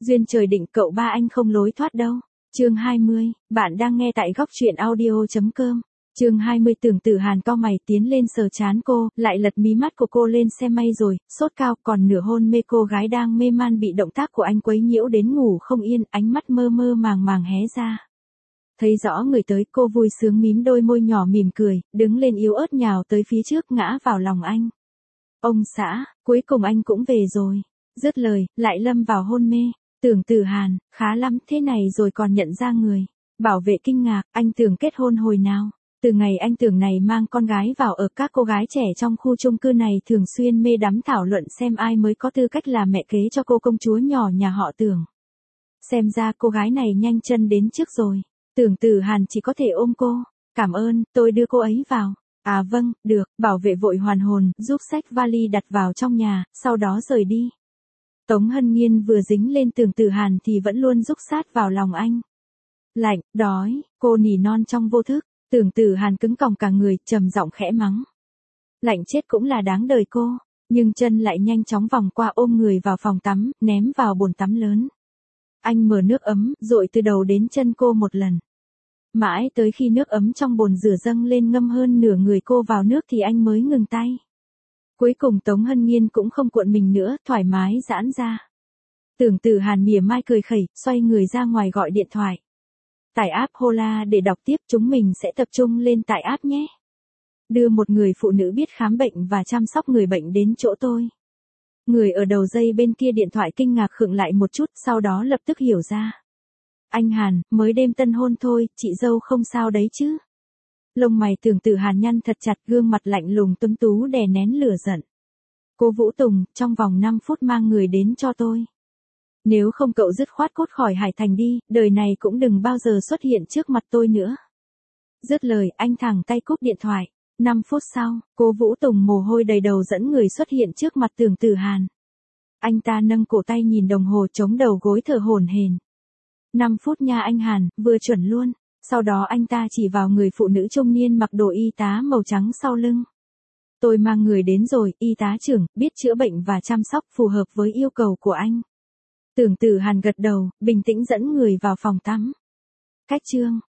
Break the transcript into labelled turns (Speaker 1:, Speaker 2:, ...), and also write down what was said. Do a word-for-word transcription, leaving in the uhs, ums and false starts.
Speaker 1: Duyên trời định cậu ba anh không lối thoát đâu. Chương hai mươi, bạn đang nghe tại góc truyện audio chấm com. Chương hai mươi Tưởng Tử Hàn cau mày tiến lên sờ trán cô, lại lật mí mắt của cô lên xem may rồi, sốt cao, còn nửa hôn mê cô gái đang mê man bị động tác của anh quấy nhiễu đến ngủ không yên, ánh mắt mơ mơ màng màng hé ra. Thấy rõ người tới, cô vui sướng mím đôi môi nhỏ mỉm cười, đứng lên yếu ớt nhào tới phía trước ngã vào lòng anh. Ông xã, cuối cùng anh cũng về rồi. Dứt lời, lại lâm vào hôn mê. Tưởng Tử Hàn, khá lắm, thế này rồi còn nhận ra người. Bảo vệ kinh ngạc, anh tưởng kết hôn hồi nào. Từ ngày anh Tưởng này mang con gái vào ở, các cô gái trẻ trong khu chung cư này thường xuyên mê đắm thảo luận xem ai mới có tư cách làm mẹ kế cho cô công chúa nhỏ nhà họ Tưởng. Xem ra cô gái này nhanh chân đến trước rồi. Tưởng Tử Hàn chỉ có thể ôm cô. Cảm ơn, tôi đưa cô ấy vào. À vâng, được, bảo vệ vội hoàn hồn, giúp xách vali đặt vào trong nhà, sau đó rời đi. Tống Hân Nhiên vừa dính lên Tưởng Tử Hàn thì vẫn luôn rúc sát vào lòng anh. Lạnh, đói, cô nỉ non trong vô thức. Tưởng Tử Hàn cứng còng cả người, trầm giọng khẽ mắng. Lạnh chết cũng là đáng đời cô, nhưng chân lại nhanh chóng vòng qua ôm người vào phòng tắm, ném vào bồn tắm lớn. Anh mở nước ấm, dội từ đầu đến chân cô một lần. Mãi tới khi nước ấm trong bồn rửa dâng lên ngâm hơn nửa người cô vào nước thì anh mới ngừng tay. Cuối cùng Tống Hân Nhiên cũng không cuộn mình nữa, thoải mái giãn ra. Tưởng Tử Hàn mỉa mai cười khẩy, xoay người ra ngoài gọi điện thoại. Tải app Hola để đọc tiếp, chúng mình sẽ tập trung lên tải app nhé. Đưa một người phụ nữ biết khám bệnh và chăm sóc người bệnh đến chỗ tôi. Người ở đầu dây bên kia điện thoại kinh ngạc khựng lại một chút, sau đó lập tức hiểu ra. Anh Hàn, mới đêm tân hôn thôi, chị dâu không sao đấy chứ. Lông mày Tưởng Tử Hàn nhăn thật chặt, gương mặt lạnh lùng tuấn tú đè nén lửa giận. Cô Vũ Tùng, trong vòng năm phút mang người đến cho tôi. Nếu không cậu dứt khoát cốt khỏi Hải Thành đi, đời này cũng đừng bao giờ xuất hiện trước mặt tôi nữa. Dứt lời, anh thẳng tay cúp điện thoại. năm phút sau, cô Vũ Tùng mồ hôi đầy đầu dẫn người xuất hiện trước mặt Tưởng Tử Hàn. Anh ta nâng cổ tay nhìn đồng hồ chống đầu gối thở hổn hển. năm phút nha anh Hàn, vừa chuẩn luôn. Sau đó anh ta chỉ vào người phụ nữ trung niên mặc đồ y tá màu trắng sau lưng. Tôi mang người đến rồi, y tá trưởng, biết chữa bệnh và chăm sóc phù hợp với yêu cầu của anh. Tưởng Tử Hàn gật đầu, bình tĩnh dẫn người vào phòng tắm. Cách chương